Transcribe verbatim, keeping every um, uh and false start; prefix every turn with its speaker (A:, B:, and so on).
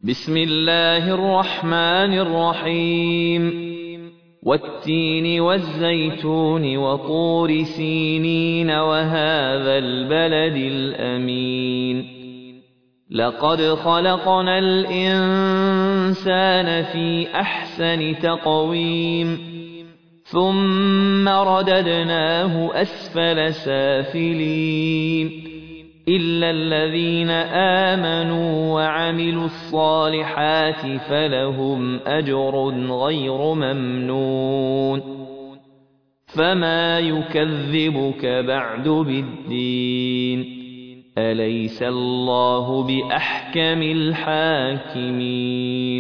A: بسم الله الرحمن الرحيم والتين والزيتون وطور سينين وهذا البلد الأمين لقد خلقنا الإنسان في أحسن تقويم ثم رددناه أسفل سافلين إلا الذين آمنوا وعملوا الصالحات فلهم أجر غير ممنون فما يكذبك بعد بالدين أليس الله بأحكم الحاكمين